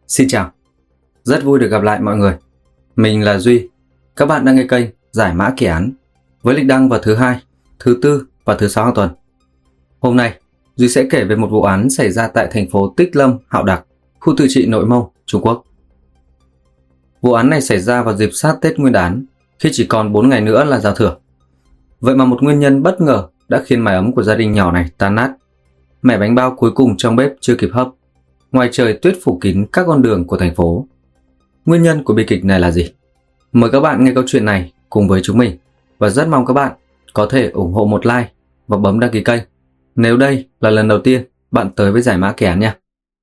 Xin chào, rất vui được gặp lại mọi người. Mình là Duy. Các bạn đang nghe kênh Giải mã kỳ án với lịch đăng vào thứ Hai, thứ Tư và thứ Sáu hàng tuần. Hôm nay, Duy sẽ kể về một vụ án xảy ra tại thành phố Tích Lâm, Hạo Đạc, khu tự trị Nội Mông, Trung Quốc. Vụ án này xảy ra vào dịp sát Tết Nguyên đán, khi chỉ còn 4 ngày nữa là giao thừa. Vậy mà một nguyên nhân bất ngờ đã khiến mái ấm của gia đình nhỏ này tan nát. Mẻ bánh bao cuối cùng trong bếp chưa kịp hấp. Ngoài trời tuyết phủ kín các con đường của thành phố. Nguyên nhân của bi kịch này là gì? Mời các bạn nghe câu chuyện này cùng với chúng mình và rất mong các bạn có thể ủng hộ một like và bấm đăng ký kênh nếu đây là lần đầu tiên bạn tới với Giải mã kỳ án nha.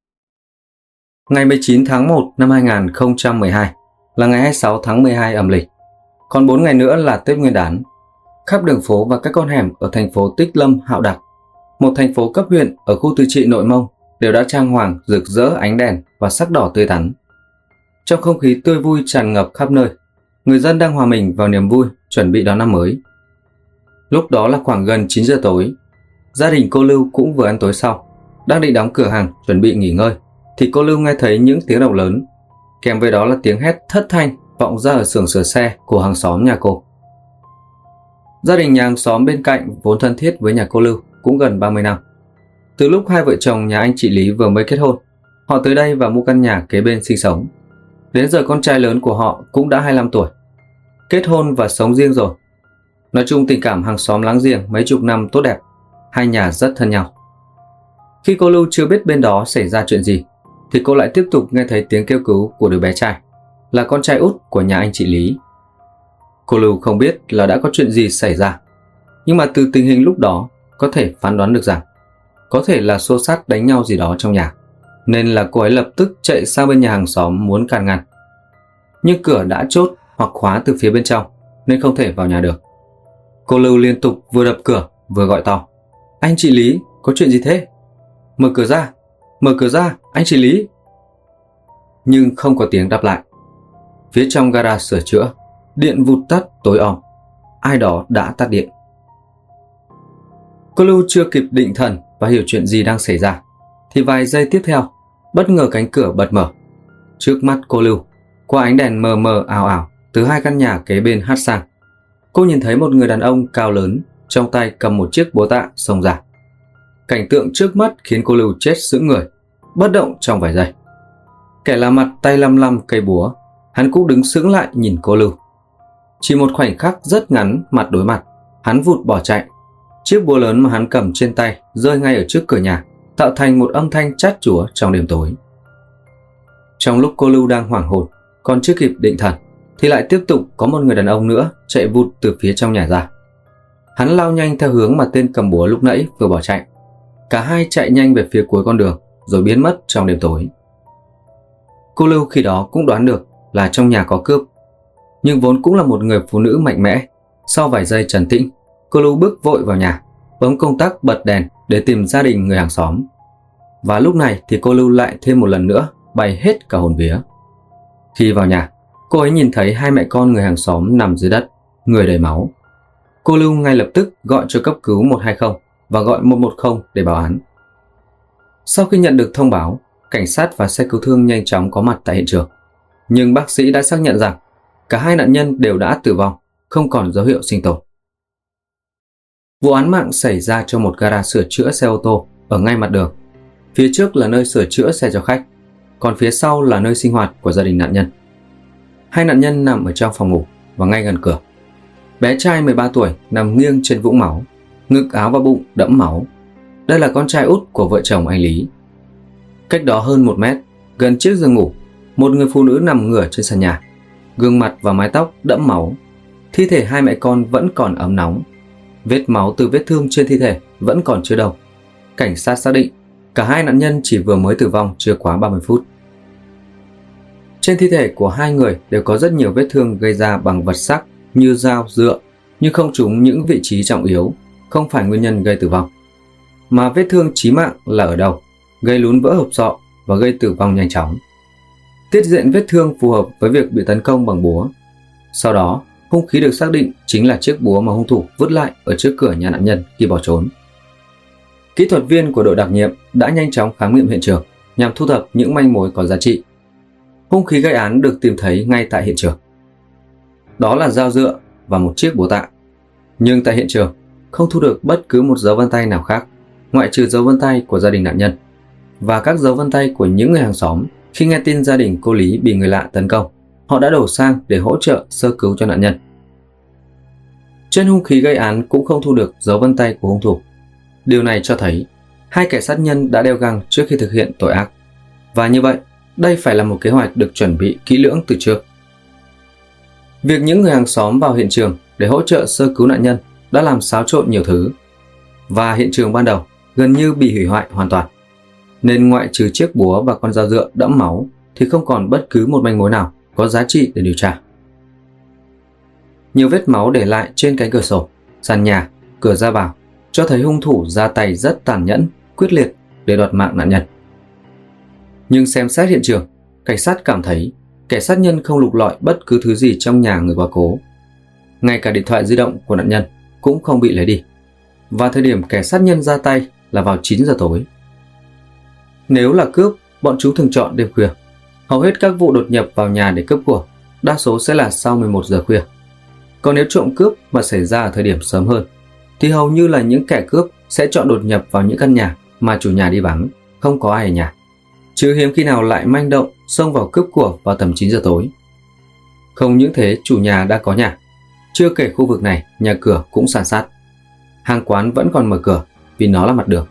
Ngày 19 tháng 1 năm 2012 là ngày 26 tháng 12 âm lịch. Còn 4 ngày nữa là Tết Nguyên đán. Khắp đường phố và các con hẻm ở thành phố Tích Lâm, Hạo Đạc, một thành phố cấp huyện ở khu tự trị Nội Mông, đều đã trang hoàng rực rỡ ánh đèn và sắc đỏ tươi tắn. Trong không khí tươi vui tràn ngập khắp nơi, người dân đang hòa mình vào niềm vui chuẩn bị đón năm mới. Lúc đó là khoảng gần 9 giờ tối. Gia đình cô Lưu cũng vừa ăn tối xong, đang định đóng cửa hàng chuẩn bị nghỉ ngơi, thì cô Lưu nghe thấy những tiếng động lớn, kèm với đó là tiếng hét thất thanh vọng ra ở xưởng sửa xe của hàng xóm nhà cô. Gia đình nhà hàng xóm bên cạnh vốn thân thiết với nhà cô Lưu cũng gần 30 năm. Từ lúc hai vợ chồng nhà anh chị Lý vừa mới kết hôn, họ tới đây và mua căn nhà kế bên sinh sống. Đến giờ con trai lớn của họ cũng đã 25 tuổi, kết hôn và sống riêng rồi. Nói chung tình cảm hàng xóm láng giềng mấy chục năm tốt đẹp, hai nhà rất thân nhau. Khi cô Lưu chưa biết bên đó xảy ra chuyện gì, thì cô lại tiếp tục nghe thấy tiếng kêu cứu của đứa bé trai, là con trai út của nhà anh chị Lý. Cô Lưu không biết là đã có chuyện gì xảy ra, nhưng mà từ tình hình lúc đó có thể phán đoán được rằng có thể là xô xát đánh nhau gì đó trong nhà, nên là cô ấy lập tức chạy sang bên nhà hàng xóm muốn can ngăn. Nhưng cửa đã chốt hoặc khóa từ phía bên trong nên không thể vào nhà được. Cô Lưu liên tục vừa đập cửa vừa gọi to: "Anh chị Lý, có chuyện gì thế? Mở cửa ra, anh chị Lý." Nhưng không có tiếng đáp lại. Phía trong gara sửa chữa, điện vụt tắt tối om. Ai đó đã tắt điện. Cô Lưu chưa kịp định thần và hiểu chuyện gì đang xảy ra, thì vài giây tiếp theo, bất ngờ cánh cửa bật mở. Trước mắt cô Lưu, qua ánh đèn mờ mờ ảo ảo từ hai căn nhà kế bên hắt sang, cô nhìn thấy một người đàn ông cao lớn, trong tay cầm một chiếc búa tạ xông ra. Cảnh tượng trước mắt khiến cô Lưu chết sững người, bất động trong vài giây. Kẻ lạ mặt tay lăm lăm cây búa, hắn cũng đứng sững lại nhìn cô Lưu. Chỉ một khoảnh khắc rất ngắn mặt đối mặt, hắn vụt bỏ chạy. Chiếc búa lớn mà hắn cầm trên tay rơi ngay ở trước cửa nhà, tạo thành một âm thanh chát chúa trong đêm tối. Trong lúc cô Lưu đang hoảng hồn, còn chưa kịp định thần, thì lại tiếp tục có một người đàn ông nữa chạy vụt từ phía trong nhà ra. Hắn lao nhanh theo hướng mà tên cầm búa lúc nãy vừa bỏ chạy. Cả hai chạy nhanh về phía cuối con đường rồi biến mất trong đêm tối. Cô Lưu khi đó cũng đoán được là trong nhà có cướp, nhưng vốn cũng là một người phụ nữ mạnh mẽ. Sau vài giây trấn tĩnh, cô Lưu bước vội vào nhà, bấm công tắc bật đèn để tìm gia đình người hàng xóm. Và lúc này thì cô Lưu lại thêm một lần nữa bay hết cả hồn vía. Khi vào nhà, cô ấy nhìn thấy hai mẹ con người hàng xóm nằm dưới đất, người đầy máu. Cô Lưu ngay lập tức gọi cho cấp cứu 120 và gọi 110 để báo án. Sau khi nhận được thông báo, cảnh sát và xe cứu thương nhanh chóng có mặt tại hiện trường. Nhưng bác sĩ đã xác nhận rằng cả hai nạn nhân đều đã tử vong, không còn dấu hiệu sinh tồn. Vụ án mạng xảy ra trong một gara sửa chữa xe ô tô ở ngay mặt đường. Phía trước là nơi sửa chữa xe cho khách, còn phía sau là nơi sinh hoạt của gia đình nạn nhân. Hai nạn nhân nằm ở trong phòng ngủ và ngay gần cửa. Bé trai 13 tuổi nằm nghiêng trên vũng máu, ngực áo và bụng đẫm máu. Đây là con trai út của vợ chồng anh Lý. Cách đó hơn 1 mét, gần chiếc giường ngủ, một người phụ nữ nằm ngửa trên sàn nhà, gương mặt và mái tóc đẫm máu. Thi thể hai mẹ con vẫn còn ấm nóng. Vết máu từ vết thương trên thi thể vẫn còn chưa đâu. Cảnh sát xác định cả hai nạn nhân chỉ vừa mới tử vong chưa quá 30 phút. Trên thi thể của hai người đều có rất nhiều vết thương gây ra bằng vật sắc như dao, dựa, nhưng không trúng những vị trí trọng yếu, không phải nguyên nhân gây tử vong. Mà vết thương chí mạng là ở đầu, gây lún vỡ hộp sọ và gây tử vong nhanh chóng. Tiết diện vết thương phù hợp với việc bị tấn công bằng búa. Sau đó, hung khí được xác định chính là chiếc búa mà hung thủ vứt lại ở trước cửa nhà nạn nhân khi bỏ trốn. Kỹ thuật viên của đội đặc nhiệm đã nhanh chóng khám nghiệm hiện trường nhằm thu thập những manh mối có giá trị. Hung khí gây án được tìm thấy ngay tại hiện trường. Đó là dao dựa và một chiếc búa tạ. Nhưng tại hiện trường không thu được bất cứ một dấu vân tay nào khác, ngoại trừ dấu vân tay của gia đình nạn nhân và các dấu vân tay của những người hàng xóm. Khi nghe tin gia đình cô Lý bị người lạ tấn công, họ đã đổ sang để hỗ trợ sơ cứu cho nạn nhân. Trên hung khí gây án cũng không thu được dấu vân tay của hung thủ. Điều này cho thấy hai kẻ sát nhân đã đeo găng trước khi thực hiện tội ác. Và như vậy, đây phải là một kế hoạch được chuẩn bị kỹ lưỡng từ trước. Việc những người hàng xóm vào hiện trường để hỗ trợ sơ cứu nạn nhân đã làm xáo trộn nhiều thứ. Và hiện trường ban đầu gần như bị hủy hoại hoàn toàn. Nên ngoại trừ chiếc búa và con dao dựa đẫm máu thì không còn bất cứ một manh mối nào có giá trị để điều tra. Nhiều vết máu để lại trên cánh cửa sổ, sàn nhà, cửa ra vào cho thấy hung thủ ra tay rất tàn nhẫn, quyết liệt để đoạt mạng nạn nhân. Nhưng xem xét hiện trường, cảnh sát cảm thấy kẻ sát nhân không lục lọi bất cứ thứ gì trong nhà người quá cố. Ngay cả điện thoại di động của nạn nhân cũng không bị lấy đi. Và thời điểm kẻ sát nhân ra tay là vào 9 giờ tối. Nếu là cướp, bọn chúng thường chọn đêm khuya. Hầu hết các vụ đột nhập vào nhà để cướp của đa số sẽ là sau 11 giờ khuya. Còn nếu trộm cướp mà xảy ra ở thời điểm sớm hơn, thì hầu như là những kẻ cướp sẽ chọn đột nhập vào những căn nhà mà chủ nhà đi vắng, không có ai ở nhà. Chứ hiếm khi nào lại manh động xông vào cướp của vào tầm 9 giờ tối. Không những thế, chủ nhà đã có nhà. Chưa kể khu vực này, nhà cửa cũng san sát. Hàng quán vẫn còn mở cửa vì nó là mặt đường.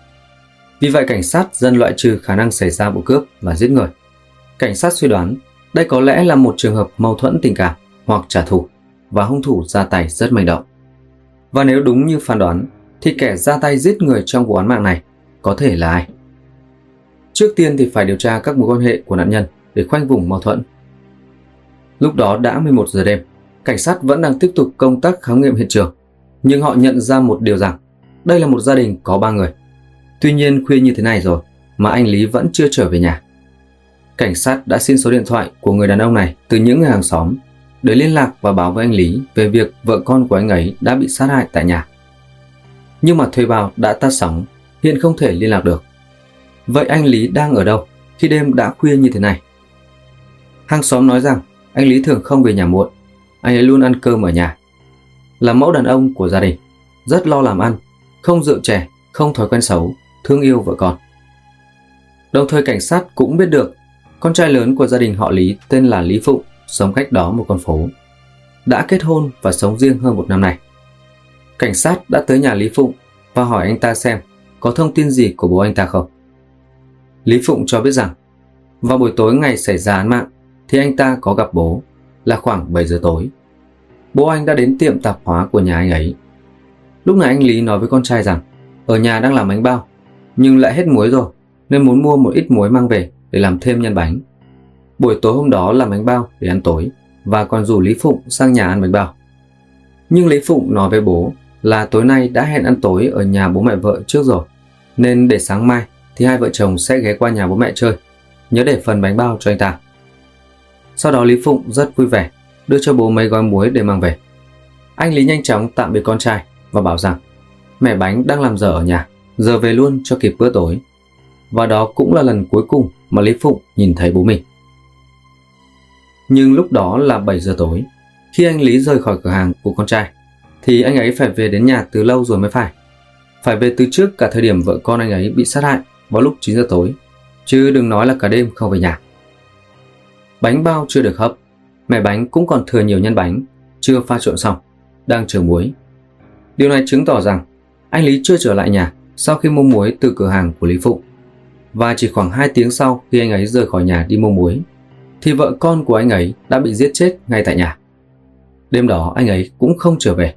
Vì vậy cảnh sát dần loại trừ khả năng xảy ra vụ cướp và giết người. Cảnh sát suy đoán đây có lẽ là một trường hợp mâu thuẫn tình cảm hoặc trả thù và hung thủ ra tay rất manh động. Và nếu đúng như phán đoán thì kẻ ra tay giết người trong vụ án mạng này có thể là ai? Trước tiên thì phải điều tra các mối quan hệ của nạn nhân để khoanh vùng mâu thuẫn. Lúc đó đã 11 giờ đêm, cảnh sát vẫn đang tiếp tục công tác khám nghiệm hiện trường, nhưng họ nhận ra một điều rằng đây là một gia đình có 3 người. Tuy nhiên khuya như thế này rồi mà anh Lý vẫn chưa trở về nhà. Cảnh sát đã xin số điện thoại của người đàn ông này từ những người hàng xóm để liên lạc và báo với anh Lý về việc vợ con của anh ấy đã bị sát hại tại nhà. Nhưng mà thuê bao đã tắt sóng, hiện không thể liên lạc được. Vậy anh Lý đang ở đâu khi đêm đã khuya như thế này? Hàng xóm nói rằng anh Lý thường không về nhà muộn, anh ấy luôn ăn cơm ở nhà. Là mẫu đàn ông của gia đình, rất lo làm ăn, không rượu chè, không thói quen xấu, thương yêu vợ con. Đồng thời cảnh sát cũng biết được con trai lớn của gia đình họ Lý tên là Lý Phụng sống cách đó một con phố, đã kết hôn và sống riêng hơn 1 năm nay. Cảnh sát đã tới nhà Lý Phụng và hỏi anh ta xem có thông tin gì của bố anh ta không. Lý Phụng cho biết rằng vào buổi tối ngày xảy ra án mạng thì anh ta có gặp bố là khoảng 7 giờ tối. Bố anh đã đến tiệm tạp hóa của nhà anh ấy. Lúc này anh Lý nói với con trai rằng ở nhà đang làm bánh bao nhưng lại hết muối rồi nên muốn mua một ít muối mang về để làm thêm nhân bánh. Buổi tối hôm đó làm bánh bao để ăn tối và còn rủ Lý Phụng sang nhà ăn bánh bao. Nhưng Lý Phụng nói với bố là tối nay đã hẹn ăn tối ở nhà bố mẹ vợ trước rồi, nên để sáng mai thì hai vợ chồng sẽ ghé qua nhà bố mẹ chơi, nhớ để phần bánh bao cho anh ta. Sau đó Lý Phụng rất vui vẻ đưa cho bố mấy gói muối để mang về. Anh Lý nhanh chóng tạm biệt con trai và bảo rằng mẹ bánh đang làm dở ở nhà, giờ về luôn cho kịp bữa tối. Và đó cũng là lần cuối cùng mà Lý Phụng nhìn thấy bố mình. Nhưng lúc đó là 7 giờ tối. Khi anh Lý rời khỏi cửa hàng của con trai thì anh ấy phải về đến nhà từ lâu rồi mới phải. Phải về từ trước cả thời điểm vợ con anh ấy bị sát hại vào lúc 9 giờ tối, chứ đừng nói là cả đêm không về nhà. Bánh bao chưa được hấp, mẻ bánh cũng còn thừa nhiều nhân bánh, chưa pha trộn xong, đang chờ muối. Điều này chứng tỏ rằng anh Lý chưa trở lại nhà sau khi mua muối từ cửa hàng của Lý Phụng. Và chỉ khoảng 2 tiếng sau khi anh ấy rời khỏi nhà đi mua muối thì vợ con của anh ấy đã bị giết chết ngay tại nhà. Đêm đó anh ấy cũng không trở về.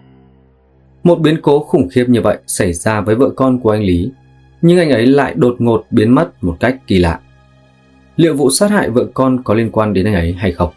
Một biến cố khủng khiếp như vậy xảy ra với vợ con của anh Lý, nhưng anh ấy lại đột ngột biến mất một cách kỳ lạ. Liệu vụ sát hại vợ con có liên quan đến anh ấy hay không?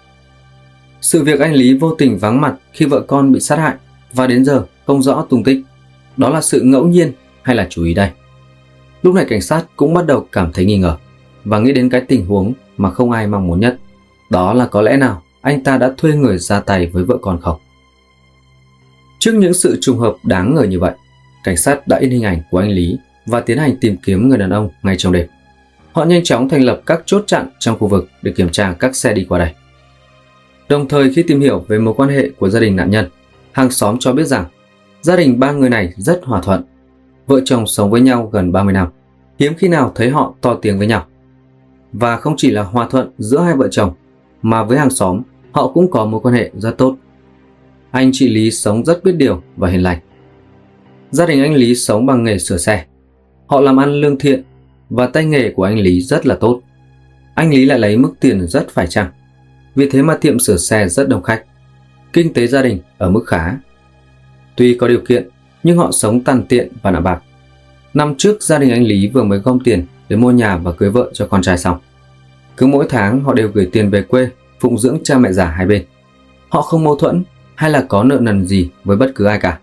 Sự việc anh Lý vô tình vắng mặt khi vợ con bị sát hại và đến giờ không rõ tung tích, đó là sự ngẫu nhiên hay là chủ ý đây? Lúc này cảnh sát cũng bắt đầu cảm thấy nghi ngờ và nghĩ đến cái tình huống mà không ai mong muốn nhất. Đó là có lẽ nào anh ta đã thuê người ra tay với vợ con không? Trước những sự trùng hợp đáng ngờ như vậy, cảnh sát đã in hình ảnh của anh Lý và tiến hành tìm kiếm người đàn ông ngay trong đêm. Họ nhanh chóng thành lập các chốt chặn trong khu vực để kiểm tra các xe đi qua đây. Đồng thời khi tìm hiểu về mối quan hệ của gia đình nạn nhân, hàng xóm cho biết rằng gia đình ba người này rất hòa thuận. Vợ chồng sống với nhau gần 30 năm, hiếm khi nào thấy họ to tiếng với nhau. Và không chỉ là hòa thuận giữa hai vợ chồng, mà với hàng xóm, họ cũng có mối quan hệ rất tốt. Anh chị Lý sống rất biết điều và hiền lành. Gia đình anh Lý sống bằng nghề sửa xe. Họ làm ăn lương thiện và tay nghề của anh Lý rất là tốt. Anh Lý lại lấy mức tiền rất phải chăng. Vì thế mà tiệm sửa xe rất đông khách. Kinh tế gia đình ở mức khá. Tuy có điều kiện, nhưng họ sống tàn tiện và nạm bạc. Năm trước gia đình anh Lý vừa mới gom tiền để mua nhà và cưới vợ cho con trai xong. Cứ mỗi tháng họ đều gửi tiền về quê phụng dưỡng cha mẹ già hai bên. Họ không mâu thuẫn hay là có nợ nần gì với bất cứ ai cả.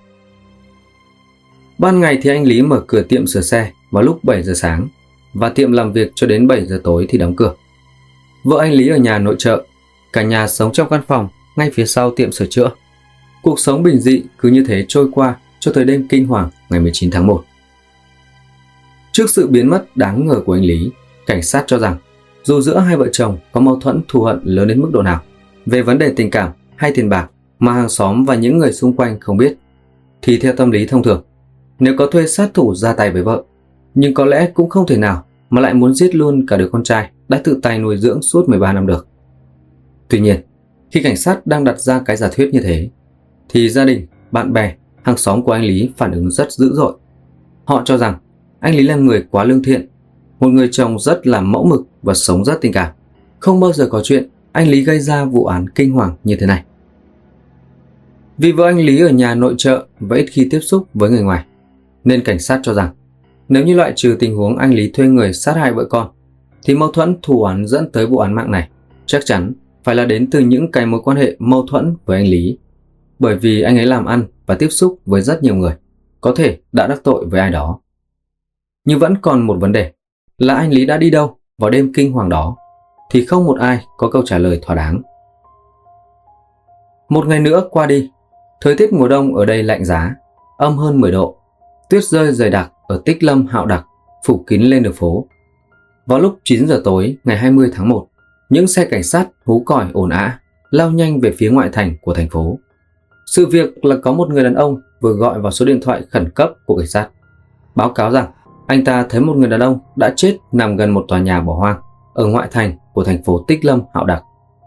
Ban ngày thì anh Lý mở cửa tiệm sửa xe vào lúc 7 giờ sáng và tiệm làm việc cho đến 7 giờ tối thì đóng cửa. Vợ anh Lý ở nhà nội trợ, cả nhà sống trong căn phòng ngay phía sau tiệm sửa chữa. Cuộc sống bình dị cứ như thế trôi qua cho tới đêm kinh hoàng ngày 19 tháng 1. Trước sự biến mất đáng ngờ của anh Lý, cảnh sát cho rằng dù giữa hai vợ chồng có mâu thuẫn thù hận lớn đến mức độ nào về vấn đề tình cảm hay tiền bạc mà hàng xóm và những người xung quanh không biết, thì theo tâm lý thông thường, nếu có thuê sát thủ ra tay với vợ, nhưng có lẽ cũng không thể nào mà lại muốn giết luôn cả đứa con trai đã tự tay nuôi dưỡng suốt 13 năm được. Tuy nhiên, khi cảnh sát đang đặt ra cái giả thuyết như thế, thì gia đình, bạn bè, hàng xóm của anh Lý phản ứng rất dữ dội. Họ cho rằng anh Lý là người quá lương thiện, một người chồng rất là mẫu mực và sống rất tình cảm. Không bao giờ có chuyện anh Lý gây ra vụ án kinh hoàng như thế này. Vì vợ anh Lý ở nhà nội trợ và ít khi tiếp xúc với người ngoài, nên cảnh sát cho rằng nếu như loại trừ tình huống anh Lý thuê người sát hại vợ con, thì mâu thuẫn thù oán dẫn tới vụ án mạng này chắc chắn phải là đến từ những cái mối quan hệ mâu thuẫn với anh Lý. Bởi vì anh ấy làm ăn và tiếp xúc với rất nhiều người, có thể đã đắc tội với ai đó. Nhưng vẫn còn một vấn đề là anh Lý đã đi đâu vào đêm kinh hoàng đó, thì không một ai có câu trả lời thỏa đáng. Một ngày nữa qua đi, thời tiết mùa đông ở đây lạnh giá, âm hơn 10 độ. Tuyết rơi dày đặc ở Tích Lâm Hạo Đặc, phủ kín lên đường phố. Vào lúc 9 giờ tối ngày 20 tháng 1, những xe cảnh sát hú còi ồn ào lao nhanh về phía ngoại thành của thành phố. Sự việc là có một người đàn ông vừa gọi vào số điện thoại khẩn cấp của cảnh sát, báo cáo rằng anh ta thấy một người đàn ông đã chết nằm gần một tòa nhà bỏ hoang ở ngoại thành của thành phố Tích Lâm Hạo Đặc.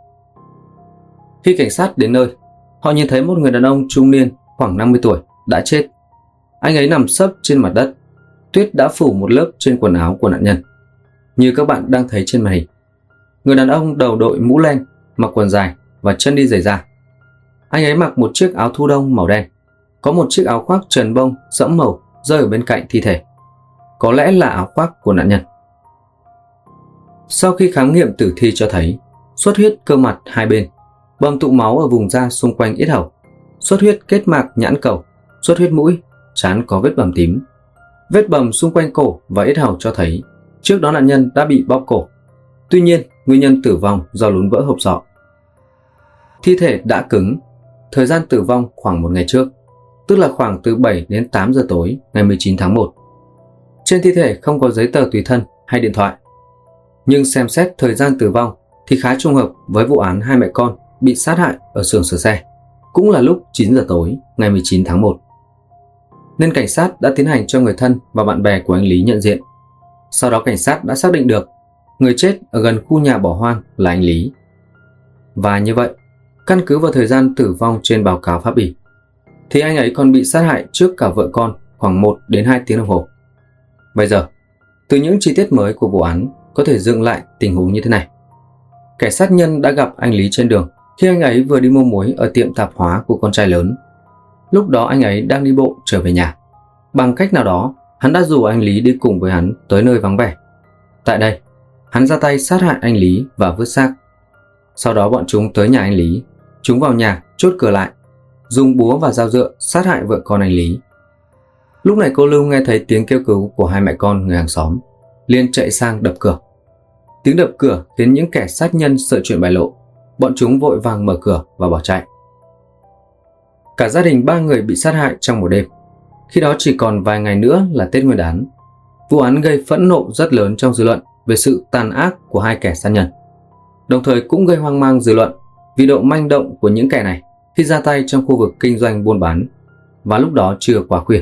Khi cảnh sát đến nơi, họ nhìn thấy một người đàn ông trung niên khoảng 50 tuổi đã chết. Anh ấy nằm sấp trên mặt đất, tuyết đã phủ một lớp trên quần áo của nạn nhân. Như các bạn đang thấy trên màn hình, người đàn ông đầu đội mũ len, mặc quần dài và chân đi giày da. Anh ấy mặc một chiếc áo thu đông màu đen, có một chiếc áo khoác trần bông sẫm màu rơi ở bên cạnh thi thể. Có lẽ là áo khoác của nạn nhân. Sau khi khám nghiệm tử thi cho thấy xuất huyết cơ mặt hai bên, bầm tụ máu ở vùng da xung quanh yết hầu, xuất huyết kết mạc nhãn cầu, xuất huyết mũi, trán có vết bầm tím. Vết bầm xung quanh cổ và yết hầu cho thấy trước đó nạn nhân đã bị bóp cổ. Tuy nhiên, nguyên nhân tử vong do lún vỡ hộp sọ. Thi thể đã cứng, thời gian tử vong khoảng một ngày trước, tức là khoảng từ 7 đến 8 giờ tối ngày 19 tháng 1. Trên thi thể không có giấy tờ tùy thân hay điện thoại. Nhưng xem xét thời gian tử vong thì khá trùng hợp với vụ án hai mẹ con bị sát hại ở xưởng sửa xe, cũng là lúc 9 giờ tối ngày 19 tháng 1. Nên cảnh sát đã tiến hành cho người thân và bạn bè của anh Lý nhận diện. Sau đó cảnh sát đã xác định được người chết ở gần khu nhà bỏ hoang là anh Lý. Và như vậy, căn cứ vào thời gian tử vong trên báo cáo pháp y, thì anh ấy còn bị sát hại trước cả vợ con khoảng 1 đến 2 tiếng đồng hồ. Bây giờ, từ những chi tiết mới của vụ án có thể dựng lại tình huống như thế này. Kẻ sát nhân đã gặp anh Lý trên đường khi anh ấy vừa đi mua muối ở tiệm tạp hóa của con trai lớn. Lúc đó anh ấy đang đi bộ trở về nhà. Bằng cách nào đó, hắn đã rủ anh Lý đi cùng với hắn tới nơi vắng vẻ. Tại đây, hắn ra tay sát hại anh Lý và vứt xác. Sau đó bọn chúng tới nhà anh Lý, chúng vào nhà chốt cửa lại, dùng búa và dao dựa sát hại vợ con anh Lý. Lúc này cô Lưu nghe thấy tiếng kêu cứu của hai mẹ con người hàng xóm, liền chạy sang đập cửa. Tiếng đập cửa khiến những kẻ sát nhân sợ chuyện bại lộ, bọn chúng vội vàng mở cửa và bỏ chạy. Cả gia đình 3 người bị sát hại trong một đêm. Khi đó chỉ còn vài ngày nữa là Tết Nguyên đán. Vụ án gây phẫn nộ rất lớn trong dư luận về sự tàn ác của hai kẻ sát nhân, đồng thời cũng gây hoang mang dư luận vì độ manh động của những kẻ này khi ra tay trong khu vực kinh doanh buôn bán, và lúc đó chưa quá khuya.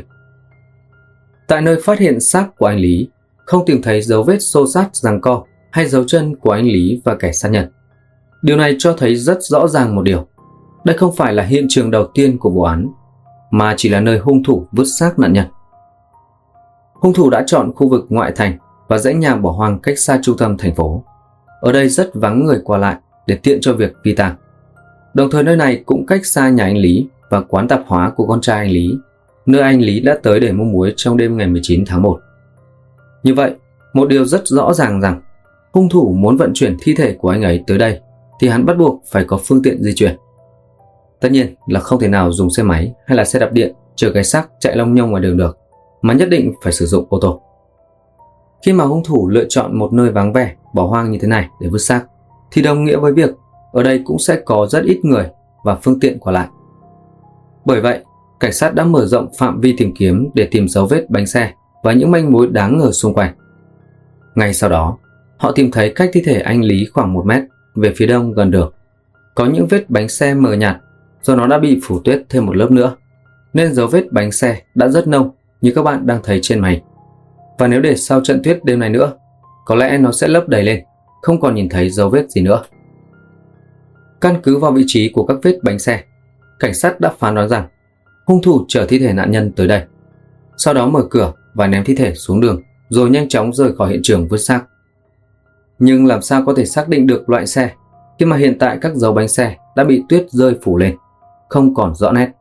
Tại nơi phát hiện xác của anh Lý, không tìm thấy dấu vết xô xát giằng co hay dấu chân của anh Lý và kẻ sát nhân. Điều này cho thấy rất rõ ràng một điều: đây không phải là hiện trường đầu tiên của vụ án, mà chỉ là nơi hung thủ vứt xác nạn nhân. Hung thủ đã chọn khu vực ngoại thành và dãy nhà bỏ hoang cách xa trung tâm thành phố. Ở đây rất vắng người qua lại để tiện cho việc phi tang. Đồng thời nơi này cũng cách xa nhà anh Lý và quán tạp hóa của con trai anh Lý, nơi anh Lý đã tới để mua muối trong đêm ngày 19 tháng 1. Như vậy, một điều rất rõ ràng rằng hung thủ muốn vận chuyển thi thể của anh ấy tới đây thì hắn bắt buộc phải có phương tiện di chuyển. Tất nhiên là không thể nào dùng xe máy hay là xe đạp điện chở cái xác chạy lông nhông ngoài đường được, mà nhất định phải sử dụng ô tô. Khi mà hung thủ lựa chọn một nơi vắng vẻ, bỏ hoang như thế này để vứt xác, thì đồng nghĩa với việc ở đây cũng sẽ có rất ít người và phương tiện qua lại. Bởi vậy, cảnh sát đã mở rộng phạm vi tìm kiếm để tìm dấu vết bánh xe và những manh mối đáng ngờ xung quanh. Ngay sau đó, họ tìm thấy cách thi thể anh Lý khoảng 1 mét về phía đông gần đường có những vết bánh xe mờ nhạt do nó đã bị phủ tuyết thêm một lớp nữa, nên dấu vết bánh xe đã rất nông như các bạn đang thấy trên màn hình. Và nếu để sau trận tuyết đêm này nữa, có lẽ nó sẽ lấp đầy lên, không còn nhìn thấy dấu vết gì nữa. Căn cứ vào vị trí của các vết bánh xe, cảnh sát đã phán đoán rằng hung thủ chở thi thể nạn nhân tới đây, sau đó mở cửa và ném thi thể xuống đường, rồi nhanh chóng rời khỏi hiện trường vứt xác. Nhưng làm sao có thể xác định được loại xe khi mà hiện tại các dấu bánh xe đã bị tuyết rơi phủ lên, không còn rõ nét.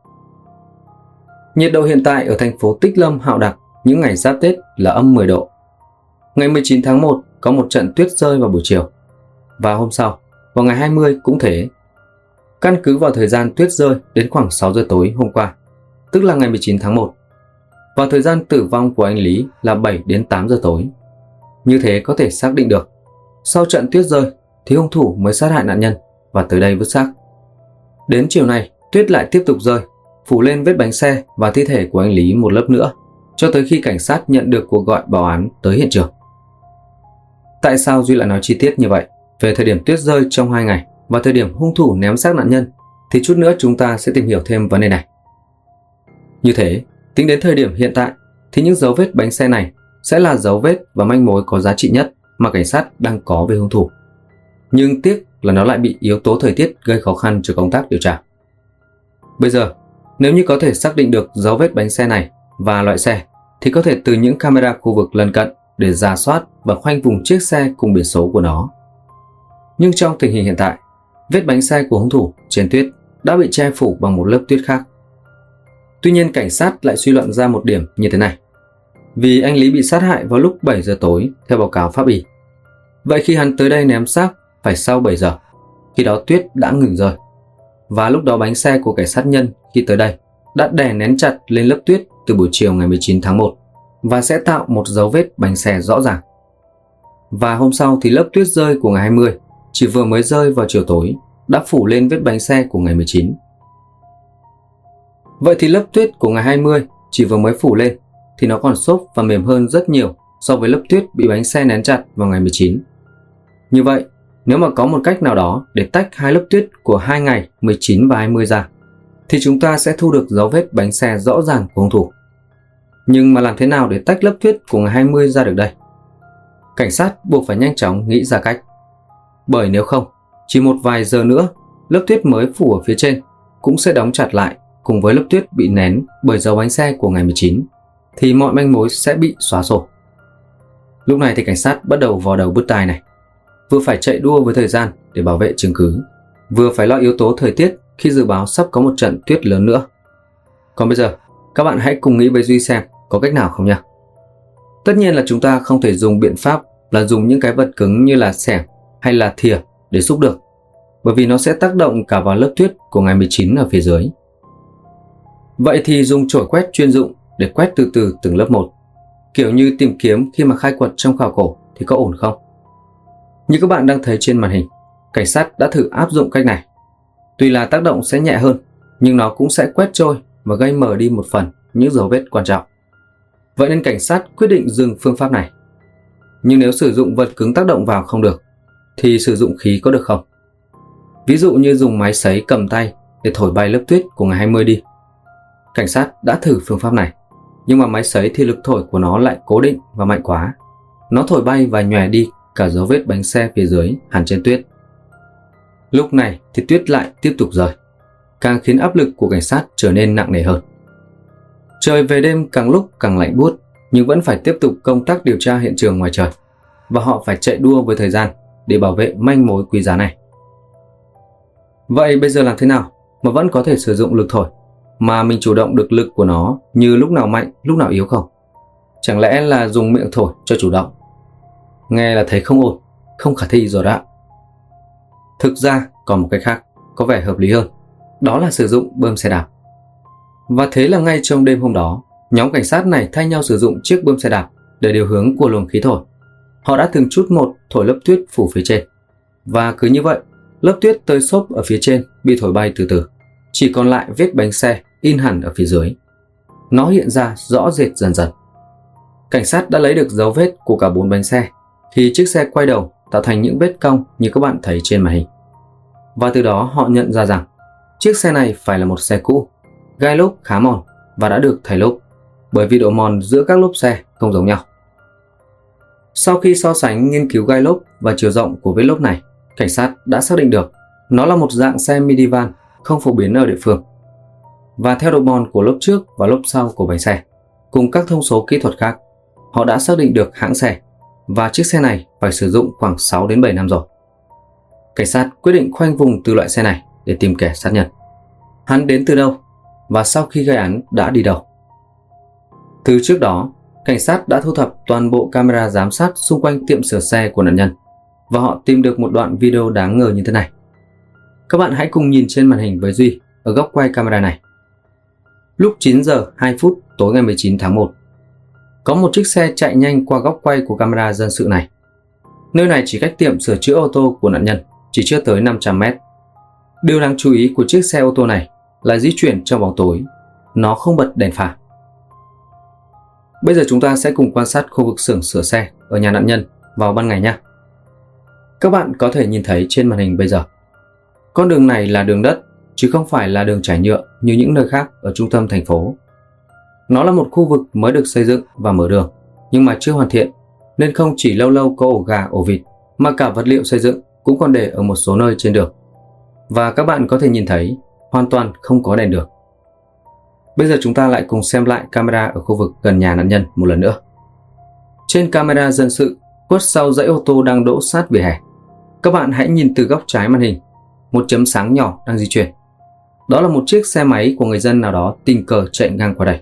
Nhiệt độ hiện tại ở thành phố Tích Lâm Hạo Đặc những ngày giáp Tết là âm 10 độ. Ngày 19 tháng 1 có một trận tuyết rơi vào buổi chiều, và hôm sau, vào ngày 20 cũng thế. Căn cứ vào thời gian tuyết rơi đến khoảng 6 giờ tối hôm qua, tức là ngày 19 tháng 1, và thời gian tử vong của anh Lý là 7 đến 8 giờ tối. Như thế có thể xác định được, sau trận tuyết rơi thì hung thủ mới sát hại nạn nhân và tới đây vứt xác. Đến chiều nay, tuyết lại tiếp tục rơi, phủ lên vết bánh xe và thi thể của anh Lý một lớp nữa, cho tới khi cảnh sát nhận được cuộc gọi báo án tới hiện trường. Tại sao Duy lại nói chi tiết như vậy về thời điểm tuyết rơi trong 2 ngày và thời điểm hung thủ ném xác nạn nhân, thì chút nữa chúng ta sẽ tìm hiểu thêm vấn đề này. Như thế, tính đến thời điểm hiện tại thì những dấu vết bánh xe này sẽ là dấu vết và manh mối có giá trị nhất mà cảnh sát đang có về hung thủ. Nhưng tiếc là nó lại bị yếu tố thời tiết gây khó khăn cho công tác điều tra. Bây giờ, nếu như có thể xác định được dấu vết bánh xe này và loại xe, thì có thể từ những camera khu vực lân cận để rà soát và khoanh vùng chiếc xe cùng biển số của nó. Nhưng trong tình hình hiện tại, vết bánh xe của hung thủ trên tuyết đã bị che phủ bằng một lớp tuyết khác. Tuy nhiên, cảnh sát lại suy luận ra một điểm như thế này: vì anh Lý bị sát hại vào lúc 7 giờ tối theo báo cáo pháp y, vậy khi hắn tới đây ném xác phải sau 7 giờ, khi đó tuyết đã ngừng rơi, và lúc đó bánh xe của kẻ sát nhân khi tới đây đã đè nén chặt lên lớp tuyết từ buổi chiều ngày 19 tháng 1 và sẽ tạo một dấu vết bánh xe rõ ràng. Và hôm sau thì lớp tuyết rơi của ngày 20 chỉ vừa mới rơi vào chiều tối đã phủ lên vết bánh xe của ngày 19. Vậy thì lớp tuyết của ngày 20 chỉ vừa mới phủ lên thì nó còn xốp và mềm hơn rất nhiều so với lớp tuyết bị bánh xe nén chặt vào ngày 19. Như vậy, nếu mà có một cách nào đó để tách hai lớp tuyết của 2 ngày 19 và 20 ra, thì chúng ta sẽ thu được dấu vết bánh xe rõ ràng của hung thủ. Nhưng mà làm thế nào để tách lớp tuyết của ngày 20 ra được đây? Cảnh sát buộc phải nhanh chóng nghĩ ra cách. Bởi nếu không, chỉ một vài giờ nữa, lớp tuyết mới phủ ở phía trên cũng sẽ đóng chặt lại cùng với lớp tuyết bị nén bởi dấu bánh xe của ngày 19, thì mọi manh mối sẽ bị xóa sổ. Lúc này thì cảnh sát bắt đầu vò đầu bứt tai này. Vừa phải chạy đua với thời gian để bảo vệ chứng cứ, vừa phải lo yếu tố thời tiết khi dự báo sắp có một trận tuyết lớn nữa. Còn bây giờ, các bạn hãy cùng nghĩ với Duy xem có cách nào không nhé. Tất nhiên là chúng ta không thể dùng biện pháp là dùng những cái vật cứng như là xẻng hay là thìa để xúc được, bởi vì nó sẽ tác động cả vào lớp tuyết của ngày 19 ở phía dưới. Vậy thì dùng chổi quét chuyên dụng để quét từ từ từng lớp một, kiểu như tìm kiếm khi mà khai quật trong khảo cổ thì có ổn không? Như các bạn đang thấy trên màn hình, cảnh sát đã thử áp dụng cách này. Tuy là tác động sẽ nhẹ hơn, nhưng nó cũng sẽ quét trôi và gây mờ đi một phần những dấu vết quan trọng. Vậy nên cảnh sát quyết định dừng phương pháp này. nhưng nếu sử dụng vật cứng tác động vào không được, thì sử dụng khí có được không? Ví dụ như dùng máy sấy cầm tay để thổi bay lớp tuyết của ngày 20 đi. Cảnh sát đã thử phương pháp này, nhưng mà máy sấy thì lực thổi của nó lại cố định và mạnh quá. Nó thổi bay và nhòe đi cả dấu vết bánh xe phía dưới hằn trên tuyết. Lúc này thì tuyết lại tiếp tục rơi, càng khiến áp lực của cảnh sát trở nên nặng nề hơn. Trời về đêm càng lúc càng lạnh buốt, nhưng vẫn phải tiếp tục công tác điều tra hiện trường ngoài trời, và họ phải chạy đua với thời gian để bảo vệ manh mối quý giá này. Vậy bây giờ làm thế nào mà vẫn có thể sử dụng lực thổi, mà mình chủ động được lực của nó như lúc nào mạnh, lúc nào yếu không? Chẳng lẽ là dùng miệng thổi cho chủ động? Nghe là thấy không ổn, không khả thi rồi đó. Thực ra còn một cách khác có vẻ hợp lý hơn, đó là sử dụng bơm xe đạp. Và thế là ngay trong đêm hôm đó, nhóm cảnh sát này thay nhau sử dụng chiếc bơm xe đạp để điều hướng của luồng khí thổi. Họ đã từng chút một thổi lớp tuyết phủ phía trên, và cứ như vậy, lớp tuyết tơi xốp ở phía trên bị thổi bay từ từ, chỉ còn lại vết bánh xe in hẳn ở phía dưới. Nó hiện ra rõ rệt dần dần. Cảnh sát đã lấy được dấu vết của cả 4 bánh xe khi chiếc xe quay đầu tạo thành những vết cong như các bạn thấy trên màn hình. Và từ đó họ nhận ra rằng chiếc xe này phải là một xe cũ, gai lốp khá mòn và đã được thay lốp, bởi vì độ mòn giữa các lốp xe không giống nhau. Sau khi so sánh nghiên cứu gai lốp và chiều rộng của vết lốp này, cảnh sát đã xác định được nó là một dạng xe minivan không phổ biến ở địa phương. Và theo độ mòn của lốp trước và lốp sau của bánh xe, cùng các thông số kỹ thuật khác, họ đã xác định được hãng xe, và chiếc xe này phải sử dụng khoảng 6 đến 7 năm rồi. Cảnh sát quyết định khoanh vùng từ loại xe này để tìm kẻ sát nhân. Hắn đến từ đâu, và sau khi gây án đã đi đâu? Từ trước đó, cảnh sát đã thu thập toàn bộ camera giám sát xung quanh tiệm sửa xe của nạn nhân, và họ tìm được một đoạn video đáng ngờ như thế này. Các bạn hãy cùng nhìn trên màn hình với Duy ở góc quay camera này. Lúc 9 giờ 2 phút tối ngày 19 tháng 1, có một chiếc xe chạy nhanh qua góc quay của camera dân sự này. Nơi này chỉ cách tiệm sửa chữa ô tô của nạn nhân chỉ chưa tới 500 mét. Điều đáng chú ý của chiếc xe ô tô này là di chuyển trong bóng tối, nó không bật đèn pha. Bây giờ chúng ta sẽ cùng quan sát khu vực xưởng sửa xe ở nhà nạn nhân vào ban ngày nhé. Các bạn có thể nhìn thấy trên màn hình bây giờ. Con đường này là đường đất, chứ không phải là đường trải nhựa như những nơi khác ở trung tâm thành phố. Nó là một khu vực mới được xây dựng và mở đường, nhưng mà chưa hoàn thiện, nên không chỉ lâu lâu có ổ gà, ổ vịt, mà cả vật liệu xây dựng cũng còn để ở một số nơi trên đường. Và các bạn có thể nhìn thấy, hoàn toàn không có đèn đường. Bây giờ chúng ta lại cùng xem lại camera ở khu vực gần nhà nạn nhân một lần nữa. Trên camera dân sự, khuất sau dãy ô tô đang đỗ sát vỉa hè, các bạn hãy nhìn từ góc trái màn hình, một chấm sáng nhỏ đang di chuyển. Đó là một chiếc xe máy của người dân nào đó tình cờ chạy ngang qua đây.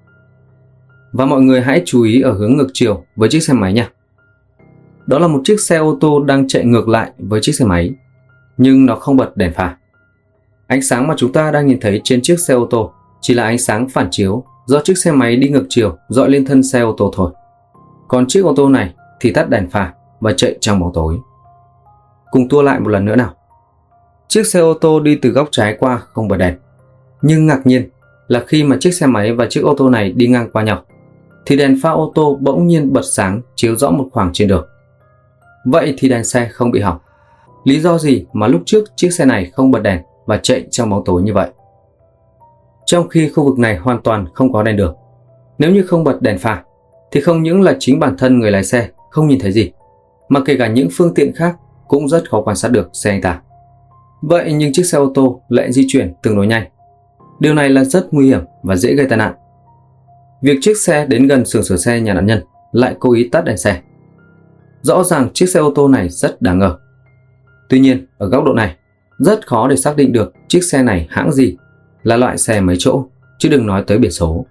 Và mọi người hãy chú ý ở hướng ngược chiều với chiếc xe máy nha. Đó là một chiếc xe ô tô đang chạy ngược lại với chiếc xe máy, nhưng nó không bật đèn pha. Ánh sáng mà chúng ta đang nhìn thấy trên chiếc xe ô tô chỉ là ánh sáng phản chiếu do chiếc xe máy đi ngược chiều dọi lên thân xe ô tô thôi. Còn chiếc ô tô này thì tắt đèn pha và chạy trong bóng tối. Cùng tua lại một lần nữa nào. Chiếc xe ô tô đi từ góc trái qua không bật đèn. Nhưng ngạc nhiên là khi mà chiếc xe máy và chiếc ô tô này đi ngang qua nhau, thì đèn pha ô tô bỗng nhiên bật sáng chiếu rõ một khoảng trên đường. Vậy thì đèn xe không bị hỏng. Lý do gì mà lúc trước chiếc xe này không bật đèn và chạy trong bóng tối như vậy? Trong khi khu vực này hoàn toàn không có đèn đường, nếu như không bật đèn pha, thì không những là chính bản thân người lái xe không nhìn thấy gì, mà kể cả những phương tiện khác cũng rất khó quan sát được xe anh ta. Vậy nhưng chiếc xe ô tô lại di chuyển tương đối nhanh. Điều này là rất nguy hiểm và dễ gây tai nạn. Việc chiếc xe đến gần xưởng sửa xe nhà nạn nhân lại cố ý tắt đèn xe. Rõ ràng chiếc xe ô tô này rất đáng ngờ. Tuy nhiên, ở góc độ này, rất khó để xác định được chiếc xe này hãng gì, là loại xe mấy chỗ, chứ đừng nói tới biển số.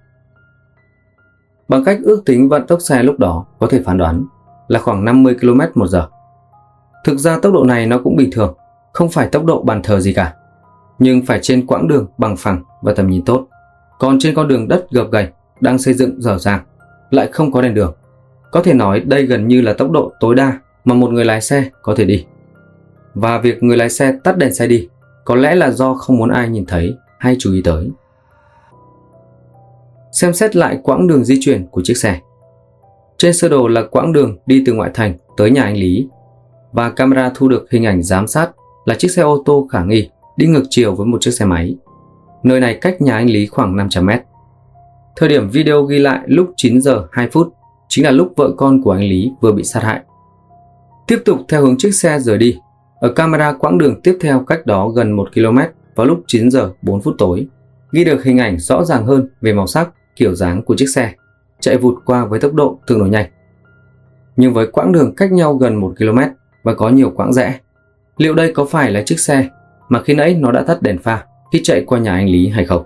Bằng cách ước tính vận tốc xe lúc đó có thể phán đoán là khoảng 50 km/h. Thực ra tốc độ này nó cũng bình thường, không phải tốc độ bàn thờ gì cả, nhưng phải trên quãng đường bằng phẳng và tầm nhìn tốt. Còn trên con đường đất gập ghềnh đang xây dựng dở dang, lại không có đèn đường, có thể nói đây gần như là tốc độ tối đa mà một người lái xe có thể đi. Và việc người lái xe tắt đèn xe đi có lẽ là do không muốn ai nhìn thấy hay chú ý tới. Xem xét lại quãng đường di chuyển của chiếc xe. Trên sơ đồ là quãng đường đi từ ngoại thành tới nhà anh Lý, và camera thu được hình ảnh giám sát là chiếc xe ô tô khả nghi đi ngược chiều với một chiếc xe máy. Nơi này cách nhà anh Lý khoảng 500 mét. Thời điểm video ghi lại lúc 9 giờ 2 phút chính là lúc vợ con của anh Lý vừa bị sát hại. Tiếp tục theo hướng chiếc xe rời đi, ở camera quãng đường tiếp theo cách đó gần 1 km vào lúc 9 giờ 4 phút tối, ghi được hình ảnh rõ ràng hơn về màu sắc, kiểu dáng của chiếc xe, chạy vụt qua với tốc độ tương đối nhanh. Nhưng với quãng đường cách nhau gần 1 km và có nhiều quãng rẽ, liệu đây có phải là chiếc xe mà khi nãy nó đã tắt đèn pha khi chạy qua nhà anh Lý hay không?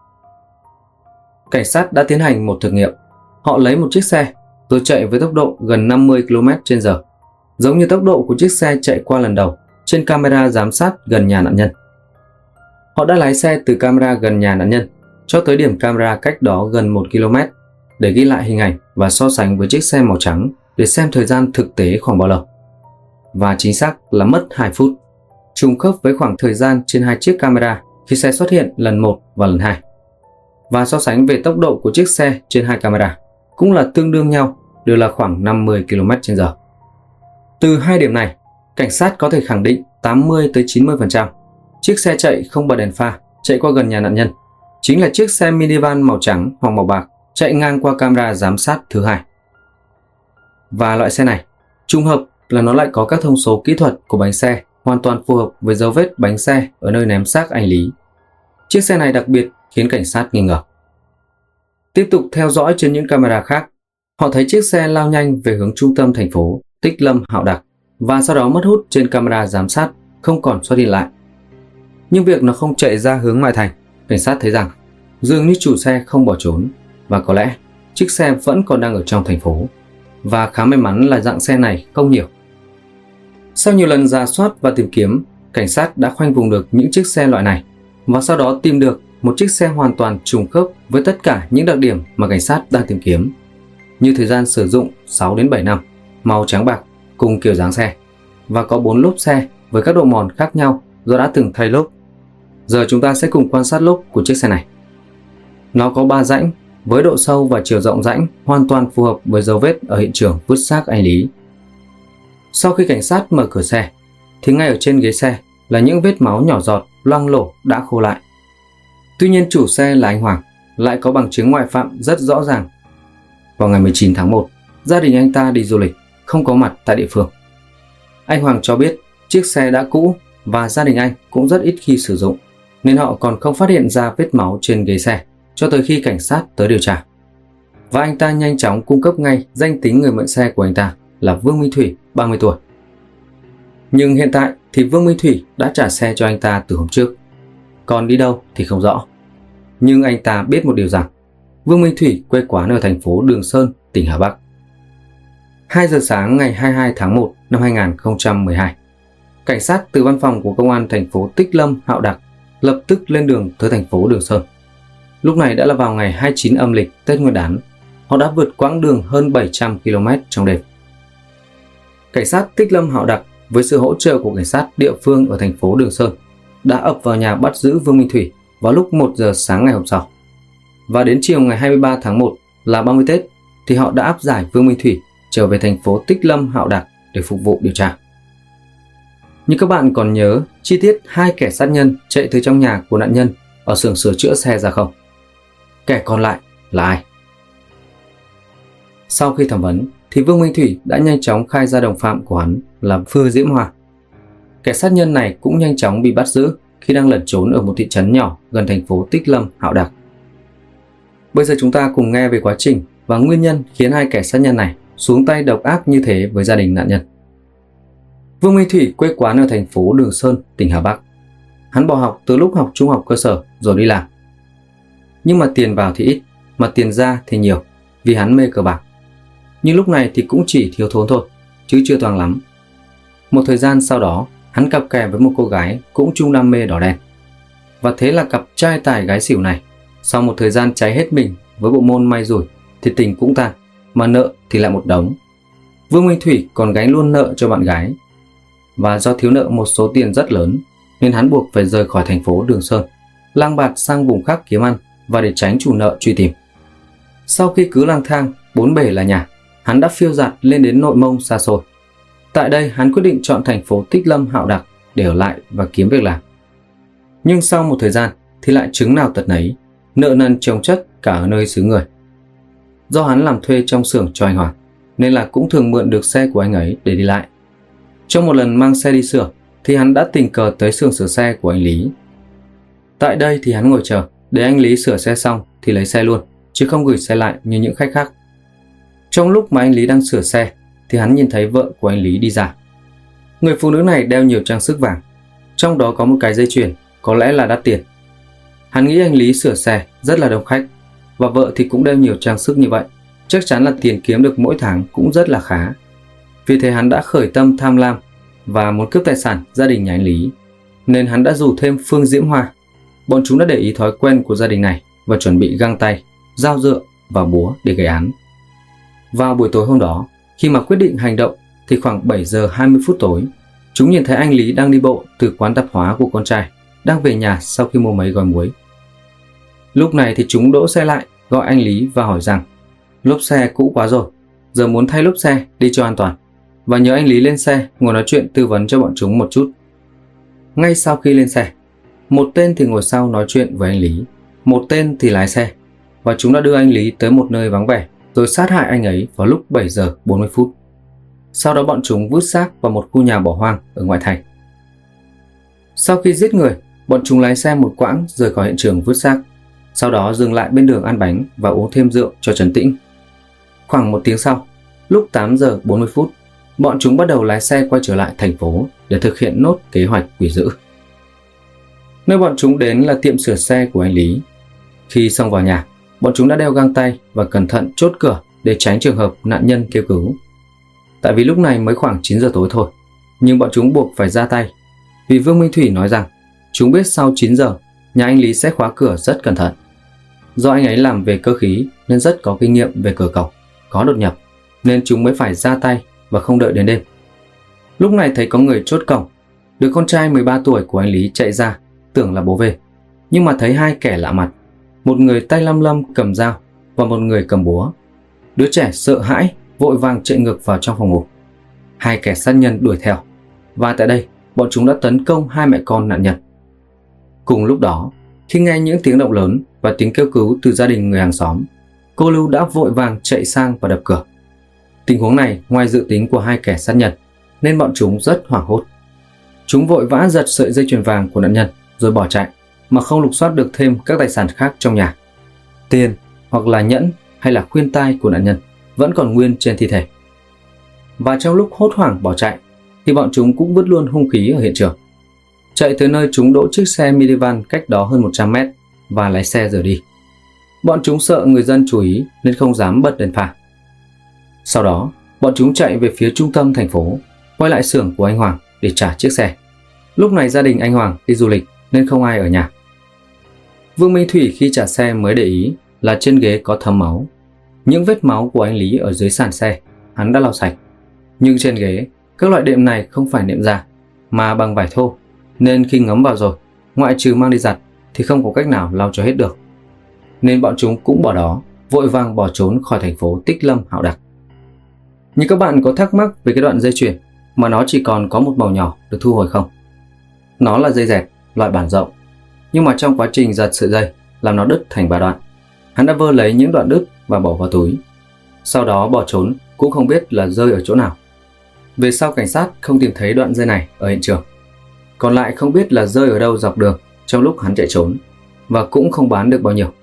Cảnh sát đã tiến hành một thực nghiệm. Họ lấy một chiếc xe rồi chạy với tốc độ gần 50 km/h, giống như tốc độ của chiếc xe chạy qua lần đầu trên camera giám sát gần nhà nạn nhân. Họ đã lái xe từ camera gần nhà nạn nhân cho tới điểm camera cách đó gần 1 km để ghi lại hình ảnh và so sánh với chiếc xe màu trắng để xem thời gian thực tế khoảng bao lâu. Và chính xác là mất 2 phút, trùng khớp với khoảng thời gian trên hai chiếc camera khi xe xuất hiện lần 1 và lần 2. Và so sánh về tốc độ của chiếc xe trên hai camera cũng là tương đương nhau, đều là khoảng 50 km/h. Từ hai điểm này, cảnh sát có thể khẳng định 80-90% chiếc xe chạy không bật đèn pha chạy qua gần nhà nạn nhân chính là chiếc xe minivan màu trắng hoặc màu bạc chạy ngang qua camera giám sát thứ hai. Và loại xe này, trùng hợp là nó lại có các thông số kỹ thuật của bánh xe hoàn toàn phù hợp với dấu vết bánh xe ở nơi ném xác anh Lý. Chiếc xe này đặc biệt khiến cảnh sát nghi ngờ. Tiếp tục theo dõi trên những camera khác, họ thấy chiếc xe lao nhanh về hướng trung tâm thành phố Tích Lâm Hạo Đặc và sau đó mất hút trên camera giám sát, không còn xuất hiện lại. Nhưng việc nó không chạy ra hướng ngoại thành, cảnh sát thấy rằng dường như chủ xe không bỏ trốn và có lẽ chiếc xe vẫn còn đang ở trong thành phố, và khá may mắn là dạng xe này không nhiều. Sau nhiều lần rà soát và tìm kiếm, cảnh sát đã khoanh vùng được những chiếc xe loại này và sau đó tìm được một chiếc xe hoàn toàn trùng khớp với tất cả những đặc điểm mà cảnh sát đang tìm kiếm, như thời gian sử dụng 6 đến 7 năm, màu trắng bạc cùng kiểu dáng xe, và có 4 lốp xe với các độ mòn khác nhau do đã từng thay lốp. Giờ chúng ta sẽ cùng quan sát lốp của chiếc xe này. Nó có 3 rãnh với độ sâu và chiều rộng rãnh hoàn toàn phù hợp với dấu vết ở hiện trường vứt xác anh Lý. Sau khi cảnh sát mở cửa xe, thì ngay ở trên ghế xe là những vết máu nhỏ giọt loang lổ đã khô lại. Tuy nhiên chủ xe là anh Hoàng lại có bằng chứng ngoại phạm rất rõ ràng. Vào ngày 19 tháng 1, gia đình anh ta đi du lịch, không có mặt tại địa phương. Anh Hoàng cho biết chiếc xe đã cũ và gia đình anh cũng rất ít khi sử dụng, nên họ còn không phát hiện ra vết máu trên ghế xe cho tới khi cảnh sát tới điều tra. Và anh ta nhanh chóng cung cấp ngay danh tính người mượn xe của anh ta là Vương Minh Thủy, 30 tuổi. Nhưng hiện tại thì Vương Minh Thủy đã trả xe cho anh ta từ hôm trước, còn đi đâu thì không rõ. Nhưng anh ta biết một điều rằng Vương Minh Thủy quê quán ở thành phố Đường Sơn, tỉnh Hà Bắc. 2 giờ sáng ngày 22 tháng 1 năm 2012, cảnh sát từ văn phòng của công an thành phố Tích Lâm Hạo Đặc lập tức lên đường tới thành phố Đường Sơn. Lúc này đã là vào ngày 29 âm lịch Tết Nguyên đán, họ đã vượt quãng đường hơn 700 km trong đêm. Cảnh sát Tích Lâm Hạo Đặc với sự hỗ trợ của cảnh sát địa phương ở thành phố Đường Sơn đã ập vào nhà bắt giữ Vương Minh Thủy vào lúc 1 giờ sáng ngày hôm sau. Và đến chiều ngày 23 tháng 1 là 30 Tết thì họ đã áp giải Vương Minh Thủy trở về thành phố Tích Lâm Hạo Đặc để phục vụ điều tra. Nhưng các bạn còn nhớ chi tiết hai kẻ sát nhân chạy từ trong nhà của nạn nhân ở xưởng sửa chữa xe ra không? Kẻ còn lại là ai? Sau khi thẩm vấn thì Vương Minh Thủy đã nhanh chóng khai ra đồng phạm của hắn là Phương Diễm Hoa. Kẻ sát nhân này cũng nhanh chóng bị bắt giữ khi đang lẩn trốn ở một thị trấn nhỏ gần thành phố Tích Lâm Hạo Đặc. Bây giờ chúng ta cùng nghe về quá trình và nguyên nhân khiến hai kẻ sát nhân này xuống tay độc ác như thế với gia đình nạn nhân. Vương Minh Thủy quê quán ở thành phố Đường Sơn, tỉnh Hà Bắc. Hắn bỏ học từ lúc học trung học cơ sở rồi đi làm. Nhưng mà tiền vào thì ít, mà tiền ra thì nhiều, vì hắn mê cờ bạc. Nhưng lúc này thì cũng chỉ thiếu thốn thôi, chứ chưa toang lắm. Một thời gian sau đó, hắn cặp kè với một cô gái cũng chung đam mê đỏ đen. Và thế là cặp trai tài gái xỉu này, sau một thời gian cháy hết mình với bộ môn may rủi thì tình cũng tan, mà nợ thì lại một đống. Vương Minh Thủy còn gánh luôn nợ cho bạn gái. Và do thiếu nợ một số tiền rất lớn nên hắn buộc phải rời khỏi thành phố Đường Sơn, lang bạt sang vùng khác kiếm ăn và để tránh chủ nợ truy tìm. Sau khi cứ lang thang bốn bể là nhà hắn đã phiêu dạt lên đến Nội Mông xa xôi. Tại đây hắn quyết định chọn thành phố Tích Lâm Hạo Đặc để ở lại và kiếm việc làm. Nhưng sau một thời gian thì lại chứng nào tật nấy, nợ nần chồng chất cả ở nơi xứ người. Do hắn làm thuê trong xưởng cho anh Hoàng, nên là cũng thường mượn được xe của anh ấy để đi lại. Trong một lần mang xe đi sửa thì hắn đã tình cờ tới xưởng sửa xe của anh Lý. Tại đây thì hắn ngồi chờ để anh Lý sửa xe xong thì lấy xe luôn, chứ không gửi xe lại như những khách khác. Trong lúc mà anh Lý đang sửa xe thì hắn nhìn thấy vợ của anh Lý đi ra. Người phụ nữ này đeo nhiều trang sức vàng, trong đó có một cái dây chuyền có lẽ là đắt tiền. Hắn nghĩ anh Lý sửa xe rất là đông khách, và vợ thì cũng đeo nhiều trang sức như vậy, chắc chắn là tiền kiếm được mỗi tháng cũng rất là khá. Vì thế hắn đã khởi tâm tham lam và muốn cướp tài sản gia đình nhà anh Lý, nên hắn đã rủ thêm Phương Diễm Hoa. Bọn chúng đã để ý thói quen của gia đình này và chuẩn bị găng tay, dao dựa và búa để gây án. Vào buổi tối hôm đó, khi mà quyết định hành động thì khoảng 7 giờ 20 phút tối, chúng nhìn thấy anh Lý đang đi bộ từ quán tạp hóa của con trai, đang về nhà sau khi mua mấy gói muối. Lúc này thì chúng đỗ xe lại, gọi anh Lý và hỏi rằng lốp xe cũ quá rồi, giờ muốn thay lốp xe đi cho an toàn, và nhờ anh Lý lên xe ngồi nói chuyện tư vấn cho bọn chúng một chút. Ngay sau khi lên xe, một tên thì ngồi sau nói chuyện với anh Lý, một tên thì lái xe, và chúng đã đưa anh Lý tới một nơi vắng vẻ rồi sát hại anh ấy vào lúc 7 giờ 40 phút. Sau đó bọn chúng vứt xác vào một khu nhà bỏ hoang ở ngoại thành. Sau khi giết người, bọn chúng lái xe một quãng rời khỏi hiện trường vứt xác, sau đó dừng lại bên đường ăn bánh và uống thêm rượu cho trấn tĩnh. Khoảng một tiếng sau, lúc 8 giờ 40 phút, bọn chúng bắt đầu lái xe quay trở lại thành phố để thực hiện nốt kế hoạch quỷ dữ. Nơi bọn chúng đến là tiệm sửa xe của anh Lý. Khi xông vào nhà, bọn chúng đã đeo găng tay và cẩn thận chốt cửa để tránh trường hợp nạn nhân kêu cứu. Tại vì lúc này mới khoảng 9 giờ tối thôi, nhưng bọn chúng buộc phải ra tay, vì Vương Minh Thủy nói rằng chúng biết sau 9 giờ nhà anh Lý sẽ khóa cửa rất cẩn thận. Do anh ấy làm về cơ khí nên rất có kinh nghiệm về cửa cổng, có đột nhập, nên chúng mới phải ra tay và không đợi đến đêm. Lúc này thấy có người chốt cổng, đứa con trai 13 tuổi của anh Lý chạy ra, tưởng là bố về, nhưng mà thấy hai kẻ lạ mặt, một người tay lăm lăm cầm dao và một người cầm búa. Đứa trẻ sợ hãi vội vàng chạy ngược vào trong phòng ngủ. Hai kẻ sát nhân đuổi theo, và tại đây bọn chúng đã tấn công hai mẹ con nạn nhân. Cùng lúc đó, khi nghe những tiếng động lớn và tiếng kêu cứu từ gia đình người hàng xóm, cô Lưu đã vội vàng chạy sang và đập cửa. Tình huống này ngoài dự tính của hai kẻ sát nhân, nên bọn chúng rất hoảng hốt. Chúng vội vã giật sợi dây chuyền vàng của nạn nhân rồi bỏ chạy, mà không lục soát được thêm các tài sản khác trong nhà. Tiền hoặc là nhẫn hay là khuyên tai của nạn nhân vẫn còn nguyên trên thi thể. Và trong lúc hốt hoảng bỏ chạy thì bọn chúng cũng vứt luôn hung khí ở hiện trường, chạy tới nơi chúng đỗ chiếc xe minivan cách đó hơn 100 mét và lái xe rời đi. Bọn chúng sợ người dân chú ý nên không dám bật đèn pha. Sau đó, bọn chúng chạy về phía trung tâm thành phố, quay lại xưởng của anh Hoàng để trả chiếc xe. Lúc này gia đình anh Hoàng đi du lịch nên không ai ở nhà. Vương Minh Thủy khi trả xe mới để ý là trên ghế có thấm máu. Những vết máu của anh Lý ở dưới sàn xe hắn đã lau sạch, nhưng trên ghế các loại đệm này không phải nệm da mà bằng vải thô, nên khi ngấm vào rồi, ngoại trừ mang đi giặt thì không có cách nào lau cho hết được. Nên bọn chúng cũng bỏ đó, vội vàng bỏ trốn khỏi thành phố Tích Lâm Hạo Đặc. Nhưng các bạn có thắc mắc về cái đoạn dây chuyền mà nó chỉ còn có một màu nhỏ được thu hồi không? Nó là dây dẹt loại bản rộng, nhưng mà trong quá trình giật sợi dây làm nó đứt thành 3 đoạn. Hắn đã vơ lấy những đoạn đứt và bỏ vào túi, sau đó bỏ trốn cũng không biết là rơi ở chỗ nào. Về sau cảnh sát không tìm thấy đoạn dây này ở hiện trường, còn lại không biết là rơi ở đâu dọc đường trong lúc hắn chạy trốn, và cũng không bán được bao nhiêu.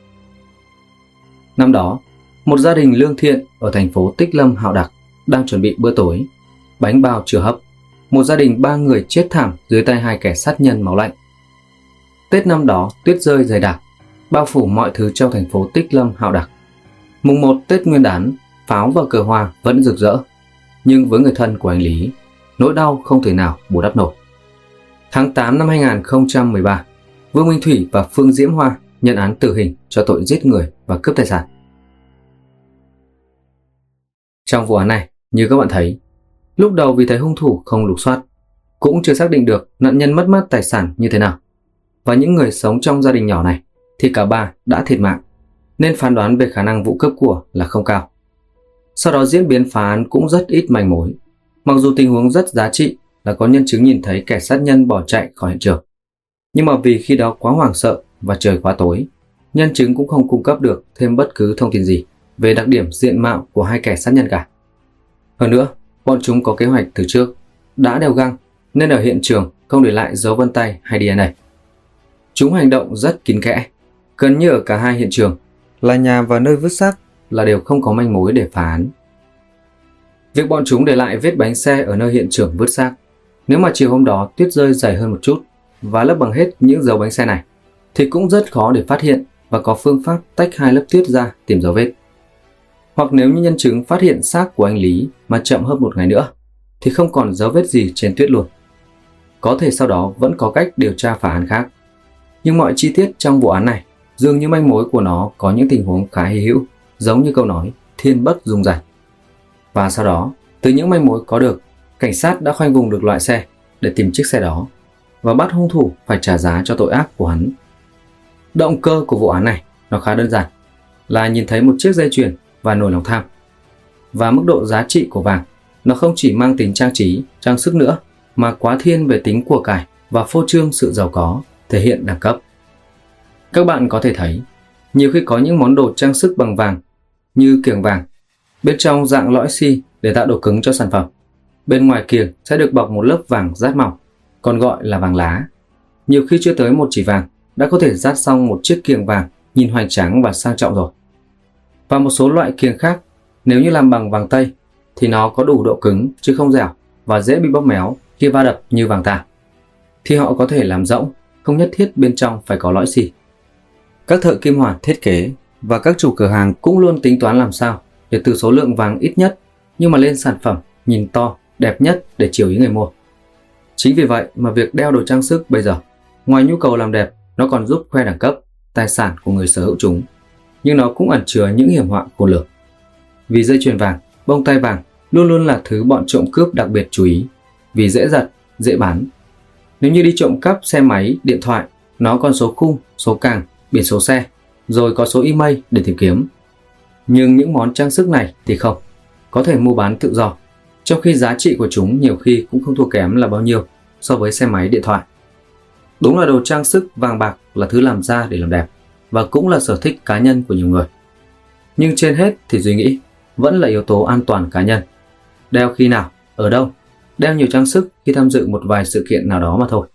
Năm đó, một gia đình lương thiện ở thành phố Tích Lâm Hạo Đặc đang chuẩn bị bữa tối, bánh bao chưa hấp. Một gia đình 3 người chết thảm dưới tay hai kẻ sát nhân máu lạnh. Tết năm đó tuyết rơi dày đặc, bao phủ mọi thứ trong thành phố Tích Lâm Hạo Đặc. Mùng 1 Tết Nguyên đán, pháo và cờ hoa vẫn rực rỡ, nhưng với người thân của anh Lý, nỗi đau không thể nào bù đắp nổi. Tháng 8 năm 2013, Vương Minh Thủy và Phương Diễm Hoa nhận án tử hình cho tội giết người và cướp tài sản. Trong vụ án này, như các bạn thấy, lúc đầu vì thấy hung thủ không lục soát, cũng chưa xác định được nạn nhân mất mát tài sản như thế nào, và những người sống trong gia đình nhỏ này thì cả ba đã thiệt mạng, nên phán đoán về khả năng vụ cướp của là không cao. Sau đó diễn biến phá án cũng rất ít manh mối. Mặc dù tình huống rất giá trị là có nhân chứng nhìn thấy kẻ sát nhân bỏ chạy khỏi hiện trường. Nhưng mà vì khi đó quá hoảng sợ và trời quá tối, nhân chứng cũng không cung cấp được thêm bất cứ thông tin gì về đặc điểm diện mạo của hai kẻ sát nhân cả. Hơn nữa, bọn chúng có kế hoạch từ trước, đã đeo găng nên ở hiện trường không để lại dấu vân tay hay DNA. Chúng hành động rất kín kẽ, gần như ở cả hai hiện trường là nhà và nơi vứt xác là đều không có manh mối để phá án. Việc bọn chúng để lại vết bánh xe ở nơi hiện trường vứt xác, nếu mà chiều hôm đó tuyết rơi dày hơn một chút và lấp bằng hết những dấu bánh xe này, thì cũng rất khó để phát hiện và có phương pháp tách hai lớp tuyết ra tìm dấu vết. Hoặc nếu như nhân chứng phát hiện xác của anh Lý mà chậm hơn một ngày nữa, thì không còn dấu vết gì trên tuyết luôn. Có thể sau đó vẫn có cách điều tra phá án khác. Nhưng mọi chi tiết trong vụ án này, dường như manh mối của nó có những tình huống khá hy hữu, giống như câu nói thiên bất dung giải. Và sau đó, từ những manh mối có được, cảnh sát đã khoanh vùng được loại xe để tìm chiếc xe đó và bắt hung thủ phải trả giá cho tội ác của hắn. Động cơ của vụ án này nó khá đơn giản, là nhìn thấy một chiếc dây chuyền và nổi lòng tham. Và mức độ giá trị của vàng nó không chỉ mang tính trang trí, trang sức nữa, mà quá thiên về tính của cải và phô trương sự giàu có, thể hiện đẳng cấp. Các bạn có thể thấy, nhiều khi có những món đồ trang sức bằng vàng như kiềng vàng, bên trong dạng lõi xi để tạo độ cứng cho sản phẩm. Bên ngoài kiềng sẽ được bọc một lớp vàng rát mỏng, còn gọi là vàng lá. Nhiều khi chưa tới một chỉ vàng đã có thể rát xong một chiếc kiềng vàng nhìn hoành tráng và sang trọng rồi. Và một số loại kiềng khác, nếu như làm bằng vàng tây thì nó có đủ độ cứng chứ không dẻo và dễ bị bóp méo khi va đập như vàng ta, thì họ có thể làm rỗng, không nhất thiết bên trong phải có lõi xi. Các thợ kim hoàn thiết kế và các chủ cửa hàng cũng luôn tính toán làm sao để từ số lượng vàng ít nhất nhưng mà lên sản phẩm nhìn to, đẹp nhất để chiều ý người mua. Chính vì vậy mà việc đeo đồ trang sức bây giờ, ngoài nhu cầu làm đẹp, nó còn giúp khoe đẳng cấp, tài sản của người sở hữu chúng, nhưng nó cũng ẩn chứa những hiểm họa khôn lường. Vì dây chuyền vàng, bông tai vàng luôn luôn là thứ bọn trộm cướp đặc biệt chú ý, vì dễ giật, dễ bán. Nếu như đi trộm cắp xe máy, điện thoại, nó còn số khung, số càng, biển số xe, rồi có số email để tìm kiếm. Nhưng những món trang sức này thì không, có thể mua bán tự do, trong khi giá trị của chúng nhiều khi cũng không thua kém là bao nhiêu so với xe máy, điện thoại. Đúng là đồ trang sức vàng bạc là thứ làm ra để làm đẹp, và cũng là sở thích cá nhân của nhiều người. Nhưng trên hết thì Duy nghĩ vẫn là yếu tố an toàn cá nhân. Đeo khi nào, ở đâu, đeo nhiều trang sức khi tham dự một vài sự kiện nào đó mà thôi.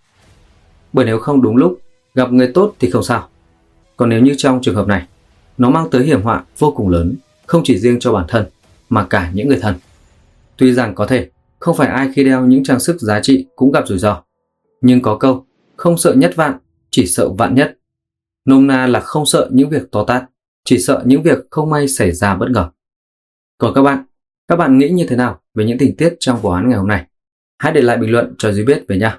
Bởi nếu không đúng lúc, gặp người tốt thì không sao. Còn nếu như trong trường hợp này, nó mang tới hiểm họa vô cùng lớn, không chỉ riêng cho bản thân, mà cả những người thân. Tuy rằng có thể, không phải ai khi đeo những trang sức giá trị cũng gặp rủi ro. Nhưng có câu, không sợ nhất vạn, chỉ sợ vạn nhất. Nôm na là không sợ những việc to tát, chỉ sợ những việc không may xảy ra bất ngờ. Còn các bạn nghĩ như thế nào về những tình tiết trong vụ án ngày hôm nay? Hãy để lại bình luận cho Duy biết về nha.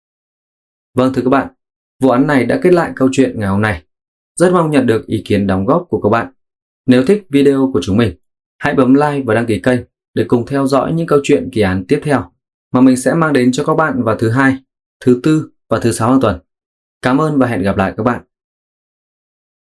Vâng thưa các bạn, vụ án này đã kết lại câu chuyện ngày hôm nay. Rất mong nhận được ý kiến đóng góp của các bạn. Nếu thích video của chúng mình, hãy bấm like và đăng ký kênh để cùng theo dõi những câu chuyện kỳ án tiếp theo mà mình sẽ mang đến cho các bạn vào thứ Hai, thứ Tư và thứ Sáu hàng tuần. Cảm ơn và hẹn gặp lại các bạn.